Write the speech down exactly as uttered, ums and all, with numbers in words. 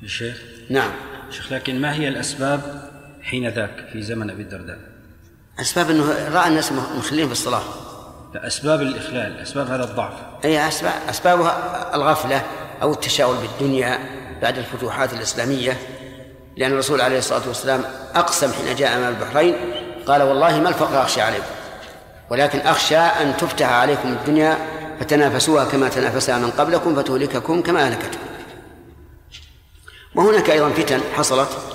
الشيخ. نعم شيخ، لكن ما هي الأسباب حين ذاك في زمن أبي الدرداء؟ أسباب أنه رأى الناس مخلين في الصلاة. لا، أسباب الإخلال، أسباب هذا الضعف. أي أسباب أسبابها الغفلة أو التشاؤل بالدنيا بعد الفتوحات الإسلامية، لأن الرسول عليه الصلاة والسلام أقسم حين جاء من البحرين قال والله ما الفقر أخشى عليكم، ولكن أخشى أن تفتح عليكم الدنيا فتنافسوها كما تنافسها من قبلكم فتهلككم كما أهلكتكم. وهناك أيضا فتن حصلت